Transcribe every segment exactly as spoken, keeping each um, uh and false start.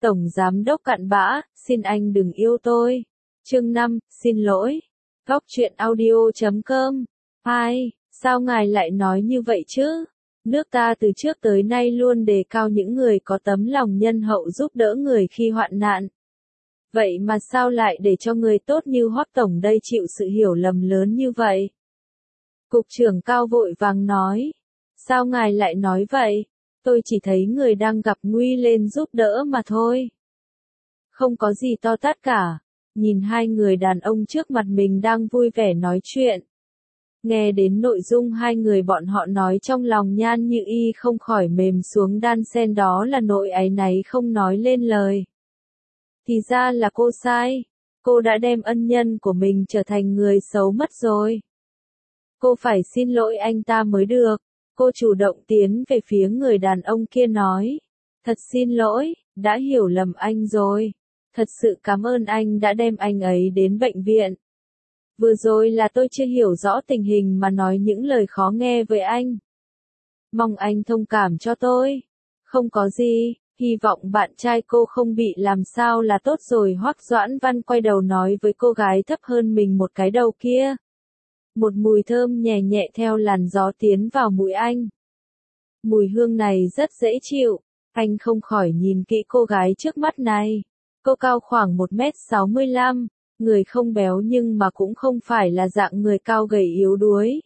Tổng Giám đốc cặn bã, xin anh đừng yêu tôi. Chương năm, xin lỗi. Góc truyện audio chấm com. Hai, sao ngài lại nói như vậy chứ? Nước ta từ trước tới nay luôn đề cao những người có tấm lòng nhân hậu giúp đỡ người khi hoạn nạn. Vậy mà sao lại để cho người tốt như Hoắc Tổng đây chịu sự hiểu lầm lớn như vậy? Cục trưởng Cao vội vàng nói. Sao ngài lại nói vậy? Tôi chỉ thấy người đang gặp nguy lên giúp đỡ mà thôi. Không có gì to tát cả. Nhìn hai người đàn ông trước mặt mình đang vui vẻ nói chuyện. Nghe đến nội dung hai người bọn họ nói trong lòng Nhan Như Y không khỏi mềm xuống đan sen, đó là nỗi áy náy không nói lên lời. Thì ra là cô sai. Cô đã đem ân nhân của mình trở thành người xấu mất rồi. Cô phải xin lỗi anh ta mới được. Cô chủ động tiến về phía người đàn ông kia nói. Thật xin lỗi, đã hiểu lầm anh rồi. Thật sự cảm ơn anh đã đem anh ấy đến bệnh viện. Vừa rồi là tôi chưa hiểu rõ tình hình mà nói những lời khó nghe với anh. Mong anh thông cảm cho tôi. Không có gì, hy vọng bạn trai cô không bị làm sao là tốt rồi. Hoắc Doãn Văn quay đầu nói với cô gái thấp hơn mình một cái đầu kia. Một mùi thơm nhẹ nhẹ theo làn gió tiến vào mũi anh. Mùi hương này rất dễ chịu, anh không khỏi nhìn kỹ cô gái trước mắt này. Cô cao khoảng một mét sáu mươi lăm, người không béo nhưng mà cũng không phải là dạng người cao gầy yếu đuối.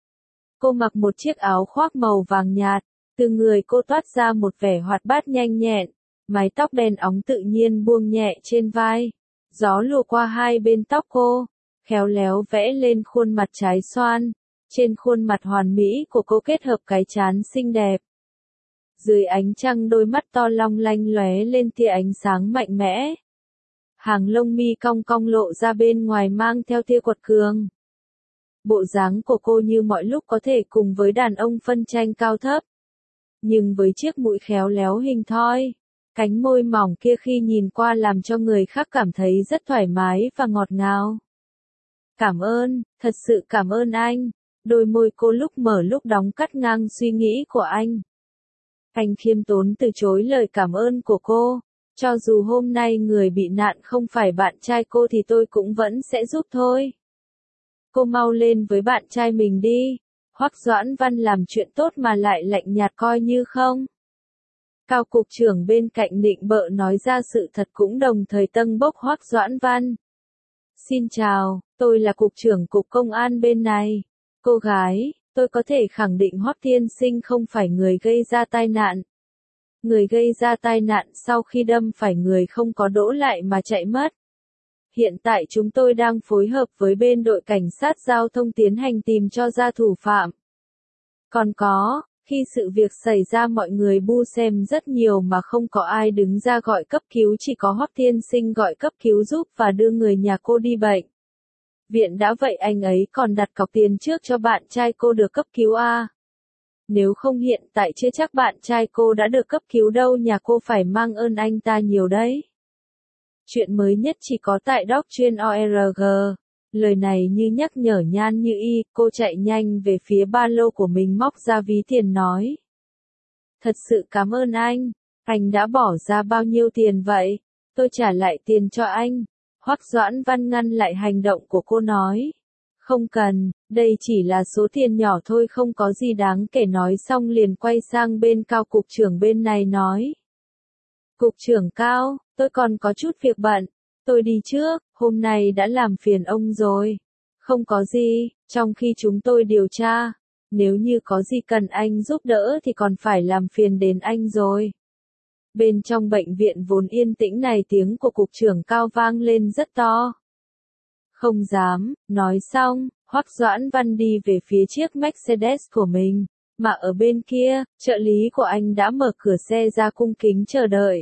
Cô mặc một chiếc áo khoác màu vàng nhạt, từ người cô toát ra một vẻ hoạt bát nhanh nhẹn, mái tóc đen óng tự nhiên buông nhẹ trên vai. Gió lùa qua hai bên tóc cô, khéo léo vẽ lên khuôn mặt trái xoan. Trên khuôn mặt hoàn mỹ của cô kết hợp cái trán xinh đẹp. Dưới ánh trăng đôi mắt to long lanh lóe lên tia ánh sáng mạnh mẽ. Hàng lông mi cong cong lộ ra bên ngoài mang theo tia quật cường. Bộ dáng của cô như mọi lúc có thể cùng với đàn ông phân tranh cao thấp. Nhưng với chiếc mũi khéo léo hình thoi, cánh môi mỏng kia khi nhìn qua làm cho người khác cảm thấy rất thoải mái và ngọt ngào. Cảm ơn, thật sự cảm ơn anh. Đôi môi cô lúc mở lúc đóng cắt ngang suy nghĩ của anh. Anh khiêm tốn từ chối lời cảm ơn của cô. Cho dù hôm nay người bị nạn không phải bạn trai cô thì tôi cũng vẫn sẽ giúp thôi. Cô mau lên với bạn trai mình đi. Hoắc Doãn Văn làm chuyện tốt mà lại lạnh nhạt coi như không. Cao cục trưởng bên cạnh nịnh bợ nói ra sự thật cũng đồng thời tâng bốc Hoắc Doãn Văn. Xin chào, tôi là cục trưởng cục công an bên này. Cô gái, tôi có thể khẳng định Hoắc tiên sinh không phải người gây ra tai nạn. Người gây ra tai nạn sau khi đâm phải người không có đỗ lại mà chạy mất. Hiện tại chúng tôi đang phối hợp với bên đội cảnh sát giao thông tiến hành tìm cho ra thủ phạm. Còn có, khi sự việc xảy ra mọi người bu xem rất nhiều mà không có ai đứng ra gọi cấp cứu, chỉ có Hoắc tiên sinh gọi cấp cứu giúp và đưa người nhà cô đi bệnh viện. Đã vậy anh ấy còn đặt cọc tiền trước cho bạn trai cô được cấp cứu à. Nếu không hiện tại chưa chắc bạn trai cô đã được cấp cứu đâu, nhà cô phải mang ơn anh ta nhiều đấy. Chuyện mới nhất chỉ có tại doc chuyên o rờ giê. Lời này như nhắc nhở Nhan Như Y, cô chạy nhanh về phía ba lô của mình móc ra ví tiền nói. Thật sự cảm ơn anh, anh đã bỏ ra bao nhiêu tiền vậy? Tôi trả lại tiền cho anh. Hoắc Doãn Văn ngăn lại hành động của cô nói. Không cần, đây chỉ là số tiền nhỏ thôi, không có gì đáng kể. Nói xong liền quay sang bên Cao cục trưởng bên này nói. Cục trưởng Cao, tôi còn có chút việc bận, tôi đi trước, hôm nay đã làm phiền ông rồi. Không có gì, trong khi chúng tôi điều tra, nếu như có gì cần anh giúp đỡ thì còn phải làm phiền đến anh rồi. Bên trong bệnh viện vốn yên tĩnh này tiếng của cục trưởng Cao vang lên rất to. Không dám, nói xong, Hoắc Doãn Văn đi về phía chiếc Mercedes của mình, mà ở bên kia, trợ lý của anh đã mở cửa xe ra cung kính chờ đợi.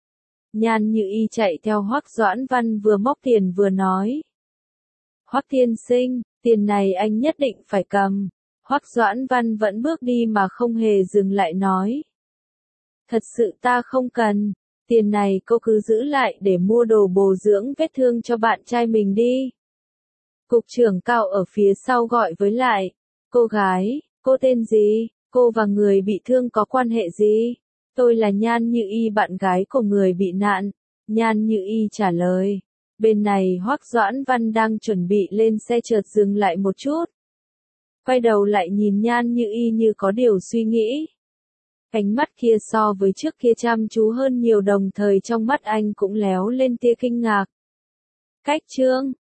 Nhan Như Y chạy theo Hoắc Doãn Văn vừa móc tiền vừa nói. Hoắc tiên sinh, tiền này anh nhất định phải cầm. Hoắc Doãn Văn vẫn bước đi mà không hề dừng lại nói. Thật sự ta không cần, tiền này cô cứ giữ lại để mua đồ bổ dưỡng vết thương cho bạn trai mình đi. Cục trưởng Cao ở phía sau gọi với lại. Cô gái, cô tên gì? Cô và người bị thương có quan hệ gì? Tôi là Nhan Như Y, bạn gái của người bị nạn. Nhan Như Y trả lời. Bên này Hoắc Doãn Văn đang chuẩn bị lên xe chợt dừng lại một chút. Quay đầu lại nhìn Nhan Như Y như có điều suy nghĩ. Ánh mắt kia so với trước kia chăm chú hơn nhiều, đồng thời trong mắt anh cũng léo lên tia kinh ngạc. Cách trương.